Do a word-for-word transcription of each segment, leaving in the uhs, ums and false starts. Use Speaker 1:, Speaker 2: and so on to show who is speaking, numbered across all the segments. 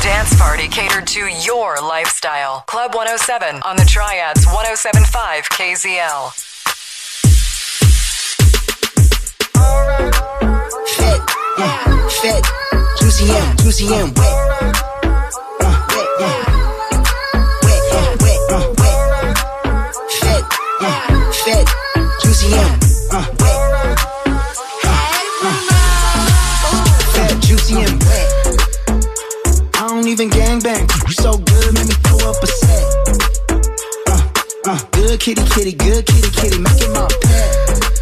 Speaker 1: dance party catered to your lifestyle. Club one oh seven on the Triads one oh seven point five K Z L.
Speaker 2: Fat, yeah, fat, juicy and juicy and wet. Uh, wet, yeah. Wet, uh, wet, uh, wet. Fat, yeah, fat, juicy and uh, wet. Fat, juicy and wet. I don't even gangbang. You so good, make me throw up a set. Uh, uh, good kitty, kitty, good kitty, kitty, make it my pet.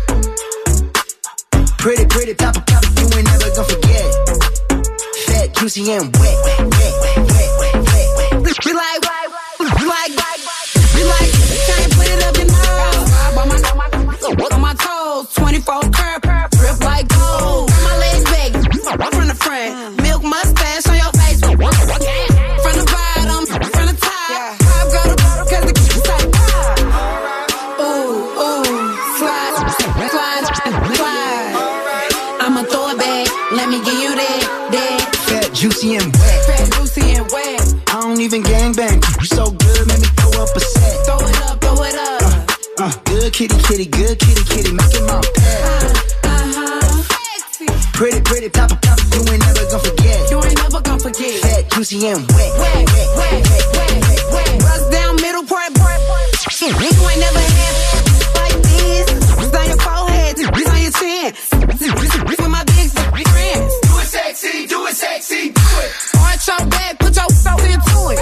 Speaker 2: Pretty, pretty, pop, pop, you ain't never gonna forget. Fat, juicy, and wet, wet, wet, wet, wet, wet, wet. We like, we like, we like, can you put it up in the house? On my, on my toes, twenty-four curb, drip like gold. My legs big, from the front, milk mustache on your face. From the bottom, from the top, pop go to bottom, cause the kids like pop. Ooh, ooh, slide, slide, slide. I'ma throw it back, let me give you that, that. Fat, juicy, and wet. Fat, juicy, and wet. I don't even gangbang. You so good, make me throw up a set. Throw it up, throw it up. Uh, uh, good kitty, kitty, good kitty, kitty, make it my pet. Uh, uh-huh. Sexy. Pretty, pretty, top of top, you ain't never gonna forget. You ain't never gonna forget. Fat, juicy, and wet. Wet, wet, wet, wet, wet, wet. Bust down, middle part, part, part. You ain't never had like this. It's on your forehead, it's on your chin. With my big friends. Do it sexy, do it sexy, do it. Arch your back, put your soul into it.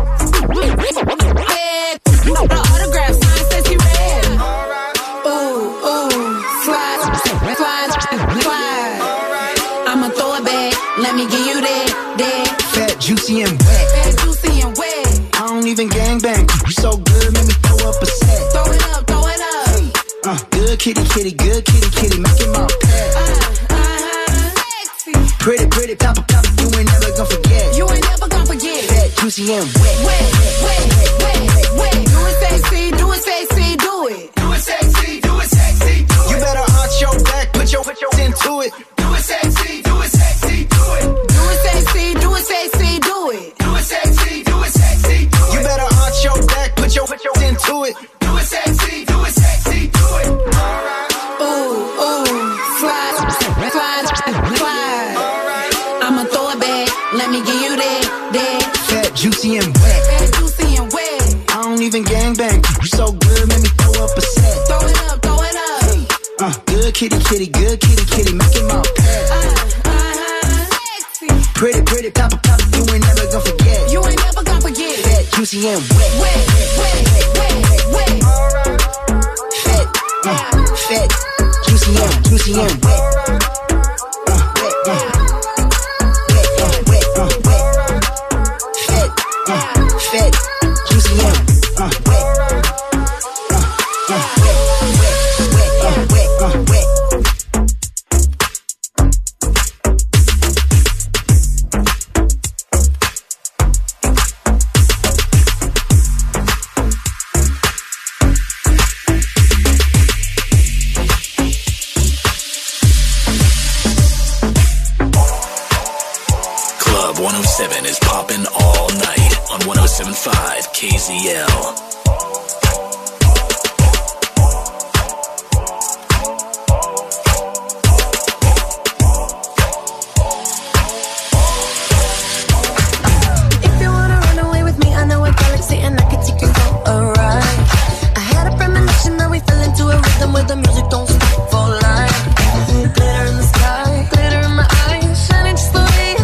Speaker 2: Head, the autograph sign says he read. Ooh, ooh, slide, slide, slide. I'ma throw it back, let me give you that, that. Fat, juicy, and wet. Fat, juicy, and wet. I don't even gangbang. You so good, make me throw up a set. Throw it up, throw it up. Hey, uh, good kitty, kitty, good kitty, kitty, make it my pet. Uh, uh-huh. Sexy. Pretty, pretty, pop, pop, you ain't never gonna forget. You ain't never gonna forget. Fat, juicy, and wet. Wet, wet, wet, wet, wet. Do it sexy, do it sexy, do it. Do it sexy, do it sexy, do it. You better arch your back, put your, put your into it. Do it sexy, do it sexy, do it. Do it sexy, do it sexy, do it. Do it sexy, do it sexy, do it. You better arch your back, put your, put your into it. Do it sexy, do it sexy, do it. Ooh, ooh, slide, slide, slide. I'ma throw it back, let me give you that, that. Fat, juicy, and wet. Fat, juicy, and wet. I don't even gangbang. You so good, make me throw up a set. Throw it up, throw it up. Hey, uh, good kitty, kitty, good kitty, kitty, make it my pet. Uh, uh-huh. Sexy. Pretty, pretty, pop, pop, you ain't never gonna forget. You ain't never gonna forget. Fat, juicy, and wet. Wet, wet, wet, wet, wet, wet. Fat, uh, fat, juicy, and juicy, and wet. Uh, wet, uh. Fat, juicy, and uh, wet. Uh, uh, wet, wet, wet, wet, uh, wet.
Speaker 3: Club one oh seven is popping all night on one oh seven point five K Z L.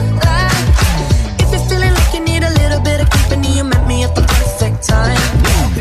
Speaker 4: Time.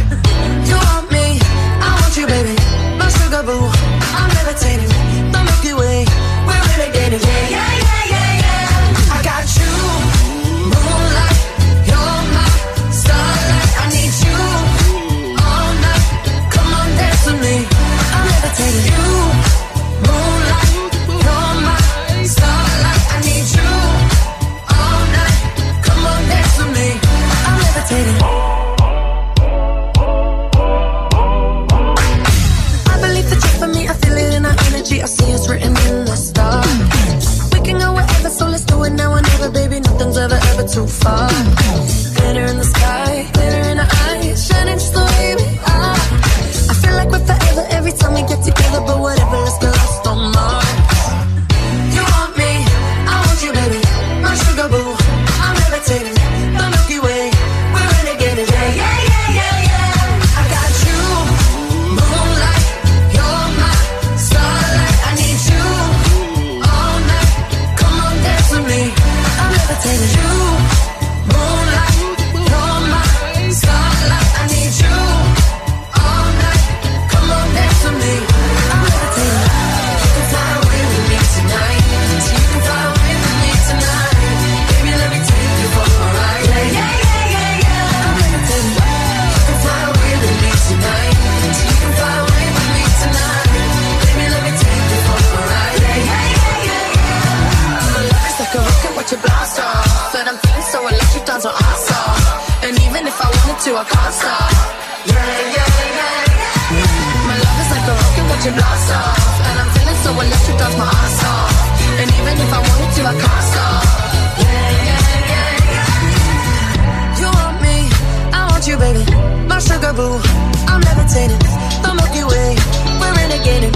Speaker 2: to, I can't stop. Yeah, yeah, yeah. My love is like a rocket watching blast off, and I'm feeling so electric, that's my ass off. And even if I wanted to, I can't stop. Yeah, yeah, yeah, yeah. You want me, I want you, baby. My sugar boo, I'm levitating. The Milky Way, we're renegading.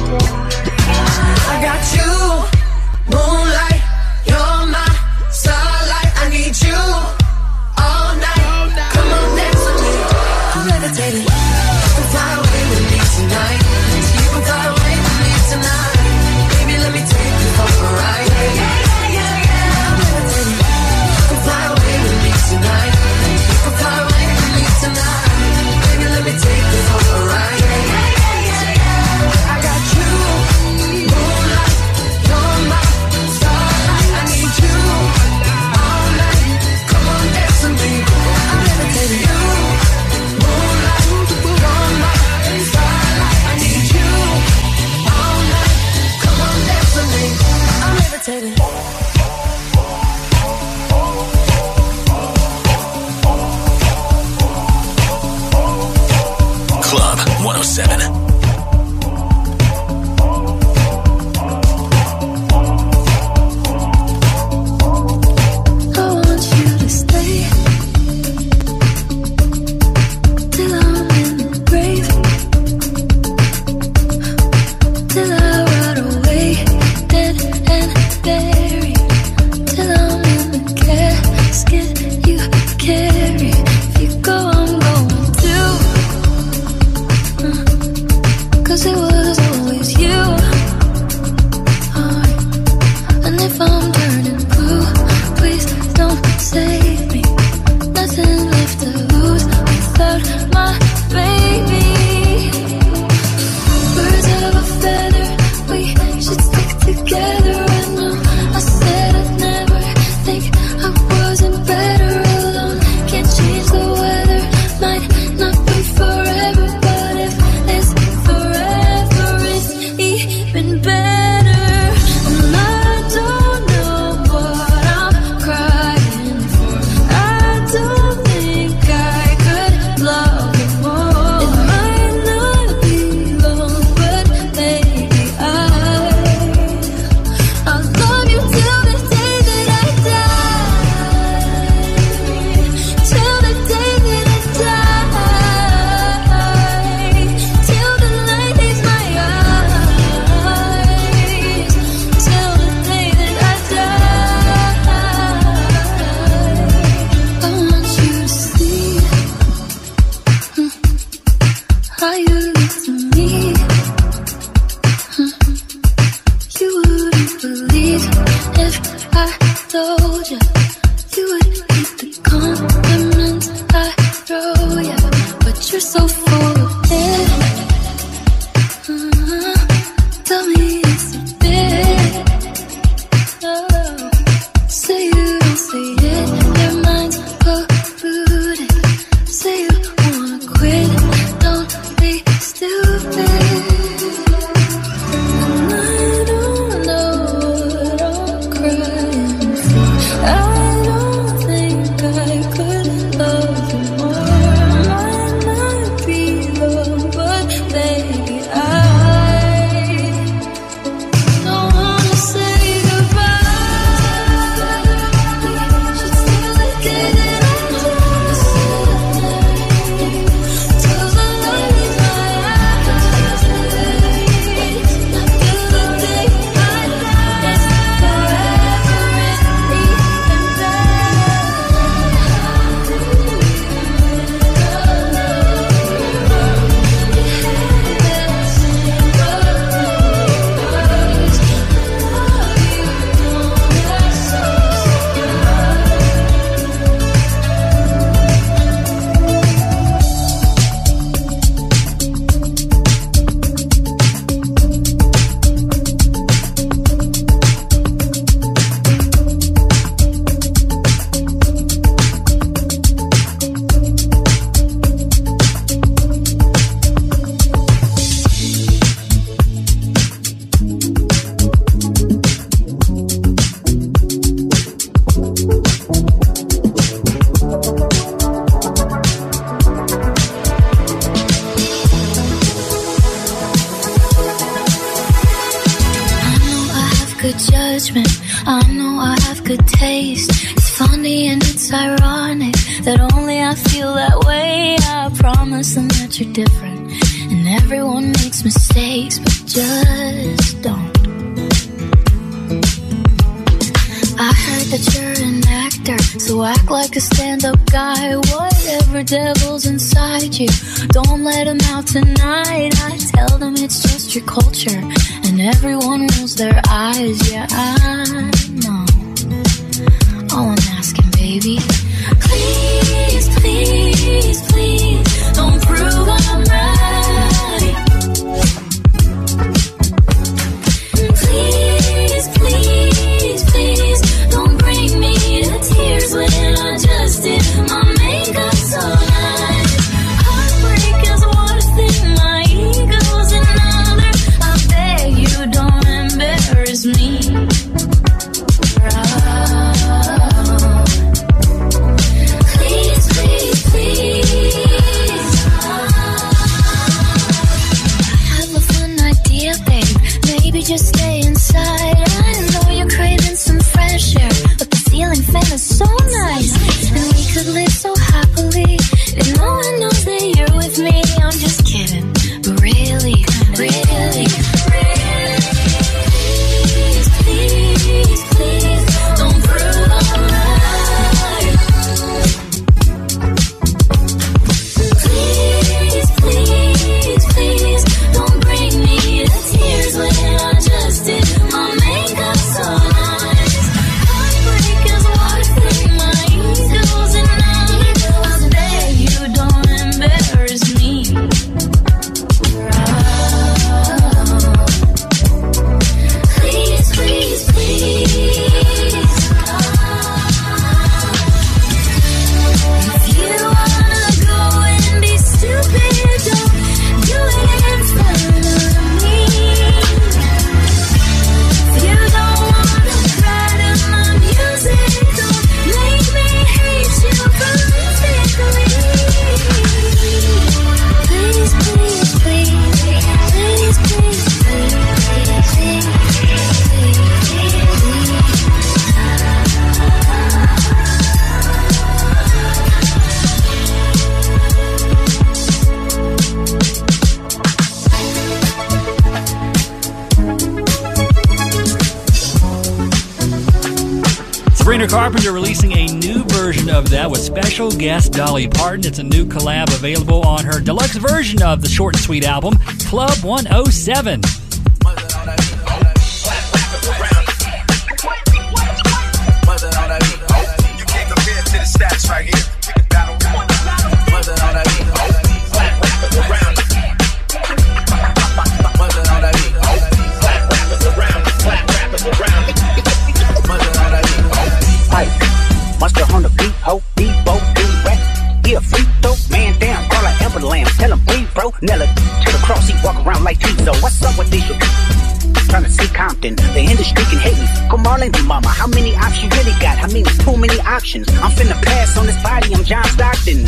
Speaker 2: I got you, moonlight, you're my starlight. I need you all night. Come on, dance with me. I'm levitating. You can fly away with me tonight. You can fly away with me tonight. Baby, let me take you for a ride. Yeah, yeah, yeah, yeah. I'm levitating. You can fly away with me tonight. You can fly away with me tonight. Baby, let me take you for a ride.
Speaker 4: know I have good taste. It's funny and it's ironic that only I feel that way. I promise them that you're different, and everyone makes mistakes, but just don't. I heard that you're an actor, so act like a stand-up guy. Whatever devil's inside you, don't let him out tonight. I tell them it's just your culture, and everyone rolls their eyes. Yeah, I know. All I'm asking, baby, please, please, please, don't prove I'm right. Please, please, please, don't bring me to tears when I just did my makeup so nice. Heartbreak is one thing, my ego's another. I beg you, don't embarrass me. Oh. Please, please, please. I have a fun idea, babe. Maybe just stay inside. I know you're craving some fresh air, but the ceiling fan is so nice, and we could live so happily if no one knows that you're with me. I'm just kidding, but really, really, really, please, please, please, don't prove I'm right. Please, please, please, don't bring me to tears when I just did my makeup so nice. Heartbreak is one thing, my ego's another. I beg you, don't embarrass me. Oh. Please, please, please. If you wanna go and be stupid, don't do it in front of me. If you don't wanna cry to my music, don't make me hate you prolifically. Please, please, please, please, please, please, please, please.
Speaker 5: Sabrina Carpenter releasing a new version of that with special guest Dolly Parton. It's a new collab available on her deluxe version of the short and sweet album, Club one oh seven.
Speaker 6: You can't compare to the stats right here. We can battle. Mother on that beat. Flat rappers around. Mother on that beat. Flat rappers around. Flat rappers around. Mother on that beat.
Speaker 7: Pipe, monster on the beat, ho, Debo, D-Rap. Yeah, free throw, man down, call like Everland. Tell him free, bro. Nella to the cross, he walk around like Tizo. What's up with these? Trying to see Compton, the industry can hate me. Come on, and mama, how many options you really got? I mean, too many options. I'm finna pass on this body, I'm John Stockton.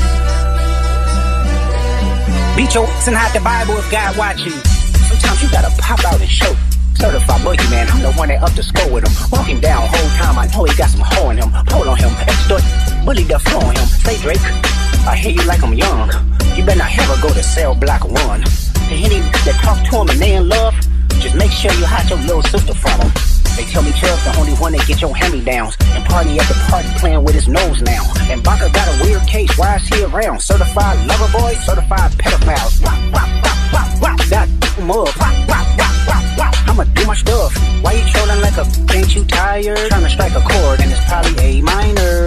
Speaker 7: Beat your ass and hide the Bible if God watching. Sometimes you gotta pop out and show. Certified boogeyman, I'm the one that up to score with him. Walking down whole time, I know he got some hoe in him. Pull on him, extort, bully the flow on him. Say Drake, I hear you like I'm young. You better not ever go to cell block one. To any that talk to him and they in love, just make sure you hide your little sister from him. They tell me Chubb's the only one that get your hand-me-downs. And party at the party playing with his nose now. And Baka got a weird case, why is he around? Certified lover boy, certified pedophiles. Wop, wop, wop, wop, wop, that mug. Wop, wop, wop, wop, wop. I'ma do my stuff. Why you trolling like a, ain't you tired? Trying to strike a chord and it's probably A minor.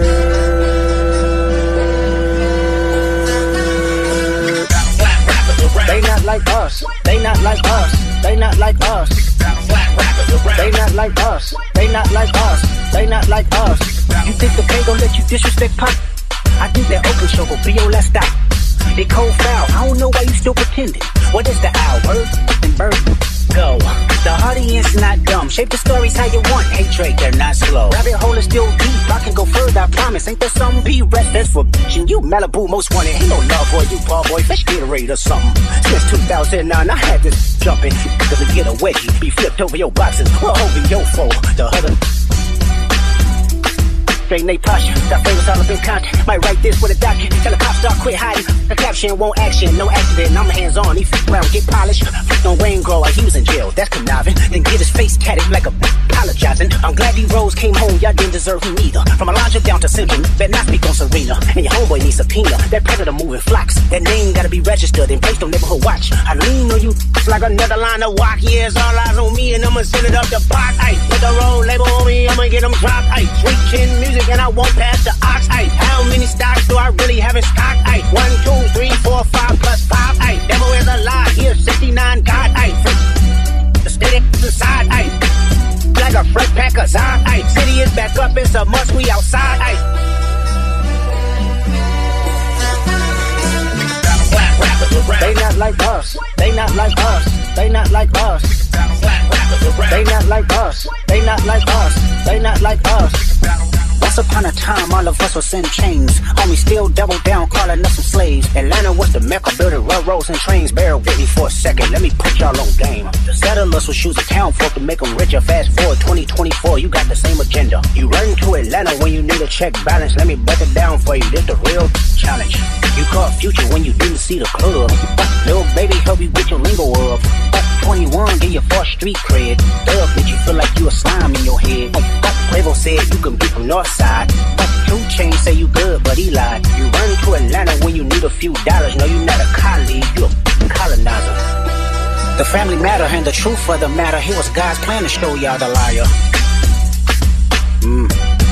Speaker 7: They not like us, they not like us, they not like us. They not like us, they not like us, they not like us. You think the K gon' let you disrespect Pop? I think that open show gon' be your last stop. They cold foul, I don't know why you still pretending. What is the owl? Bird and bird go. The audience not dumb, shape the stories how you want. Hey Drake, they're not slow. Rabbit hole is still deep, I can go further, I promise. Ain't there something be rest that's for bitchin'? You Malibu most wanted, ain't no love boy, you ball boy, fish Gatorade or something. Since two thousand nine, I had this jumping. Cause to get a wedgie, be flipped over your boxes, or over your foe. The other straight Nate posture. Got flavors all up in content. Might write this with a document. Tell the cops start quit hiding. The caption won't action, no accident. I'm hands on. He f around, get polished. Flipped on Wayne Grower, he was in jail. That's conniving. Then get his face tatted like a apologizing. I'm glad these Rose came home. Y'all didn't deserve him either. From Elijah down to Simpson, better not speak on Serena. And your homeboy needs subpoena. That predator moving flocks. That name gotta be registered and placed on neighborhood watch. I lean on you like another line of walk. Yeah, it's all eyes on me and I'ma send it up the block. Ay, put the road label on me, I'ma get them dropped. Ay, sweet chin music and I won't pass the ox. Ay, how many stocks do I really have in stock? Ay, one, two, three, four, five plus five. Ay, devil is a lie. Here, sixty-nine God. Ay, the steady inside. Ay, like a fresh pack of Zod. Ay, city is back up, it's a must. We outside. Ay. They not like us. They not like us. They not like us. They not like us. They not like us. They not like us. Once upon a time, all of us was in chains. Homie still double down, calling us some slaves. Atlanta was the mecca, building railroads and trains. Bear with me for a second, let me put y'all on game. The settlers will choose a town folk to make them richer. Fast forward twenty twenty-four, you got the same agenda. You run to Atlanta when you need a check balance. Let me break it down for you, this the real challenge. You caught Future when you didn't see the club. Little baby help you with your lingo of. twenty-one, get your first street cred. Dub, did you feel like you a slime in your head? Quavo said you can be from Northside. Two Chainz say you good, but he lied. You run to Atlanta when you need a few dollars. No, you're not a colleague, you a colonizer. The family matter and the truth of the matter. Here was God's plan to show y'all the liar. Mm.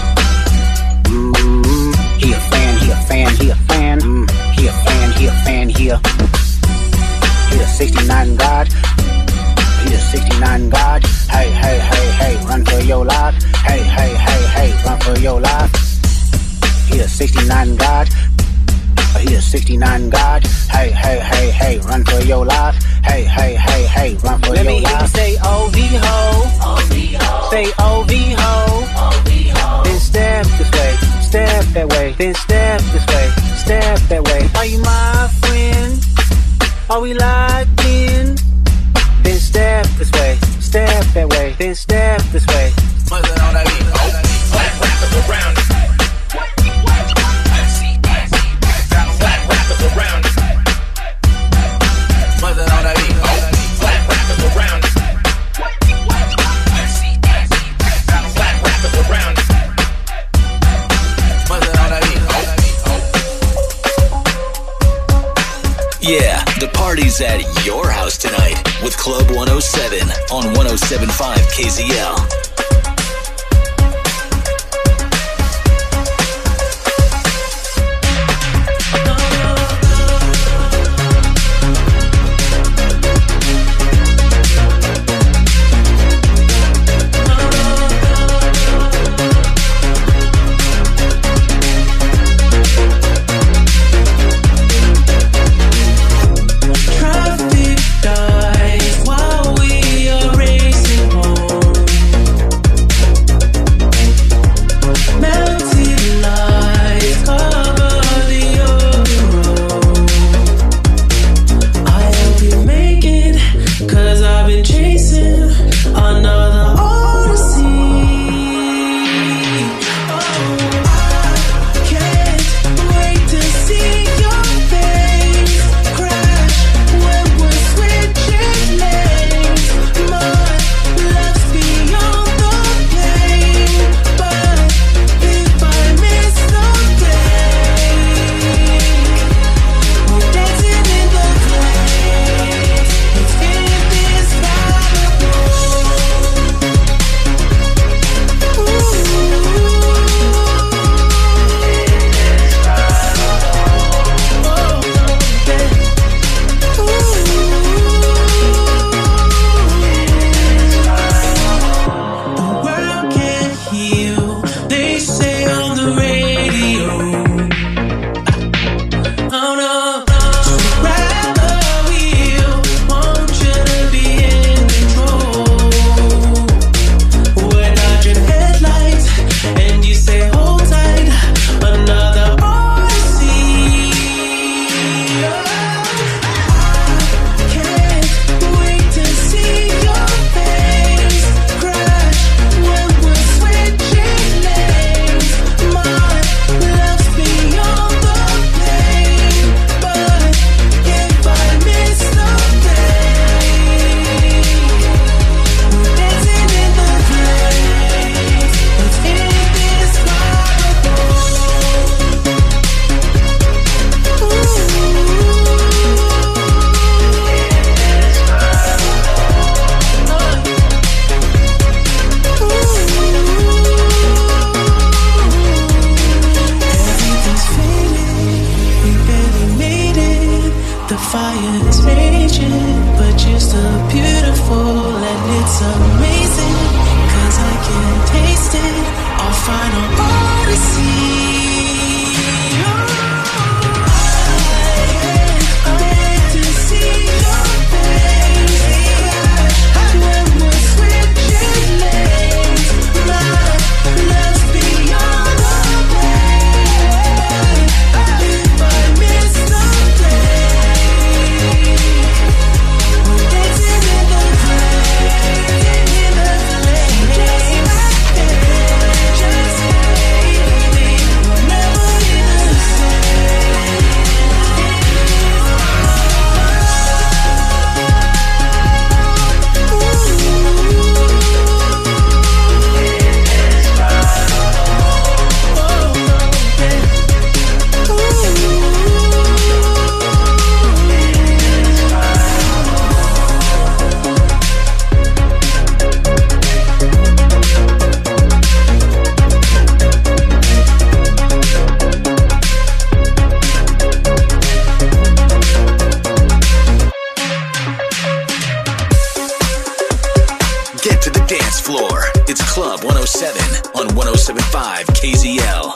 Speaker 7: Mm. He a fan, he a fan, he a fan. Mm. He a fan, he a fan, he a. He the sixty-nine God. He the sixty-nine God. Hey, hey, hey, hey, run for your life. Hey, hey, hey, hey, run for your life. He the sixty-nine God. He the sixty-nine God. Hey, hey, hey, hey, run for your life. Hey, hey, hey, hey, run for Let your life. Let me hear you say O V ho. O V ho. Say O V ho. O V ho. Then step this way, step that way. Then step this way, step that way. Are you my friend? Are we locked in? Then step this way, step that way. Then step this way. Mother on that beat, oh, black rappers around it. Black rappers around it. Mother on that beat, oh, black rappers around it. Black rappers around it. Mother on that beat, oh.
Speaker 3: Yeah, the party's at your house tonight with Club one oh seven on one oh seven point five K Z L.
Speaker 8: Traffic dies while we are racing home. fire's raging, but you're still beautiful and it's amazing, cause I can taste it, our final odyssey.
Speaker 3: Club one oh seven on one oh seven point five K Z L.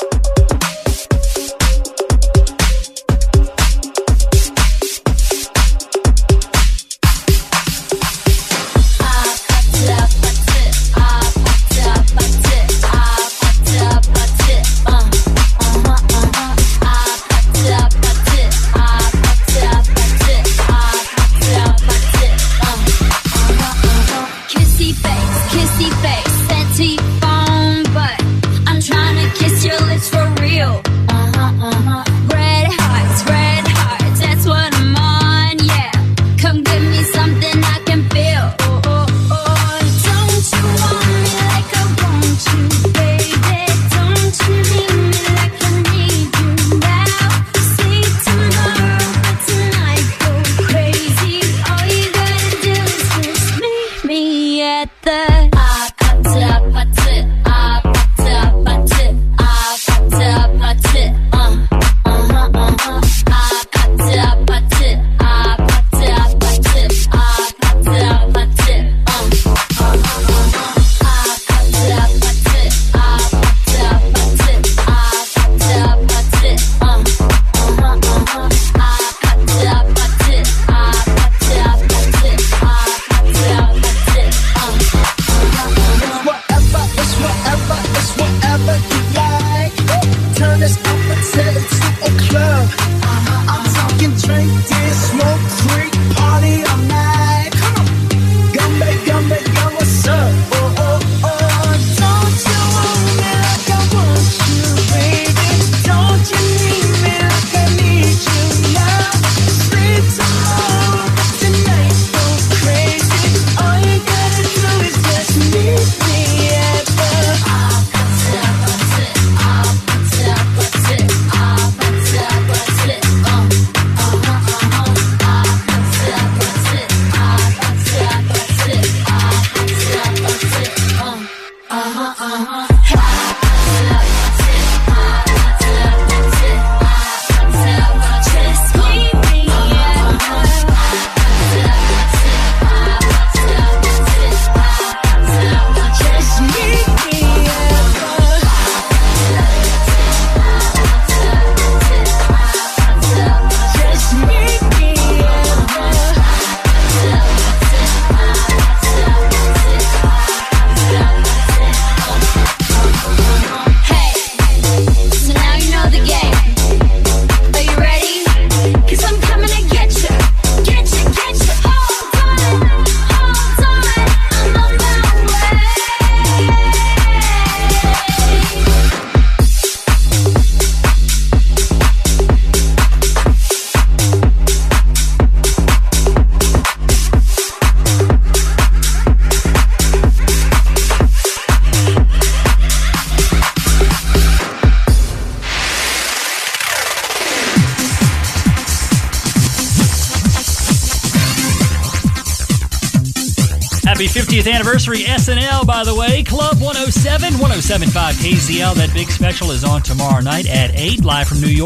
Speaker 5: Happy fiftieth anniversary S N L, by the way. Club one oh seven, one oh seven point five K Z L. That big special is on tomorrow night at eight, live from New York.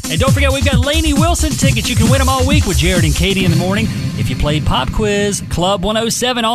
Speaker 5: And don't forget, we've got Lainey Wilson tickets. You can win them all week with Jared and Katie in the morning. If you played Pop Quiz, Club one oh seven all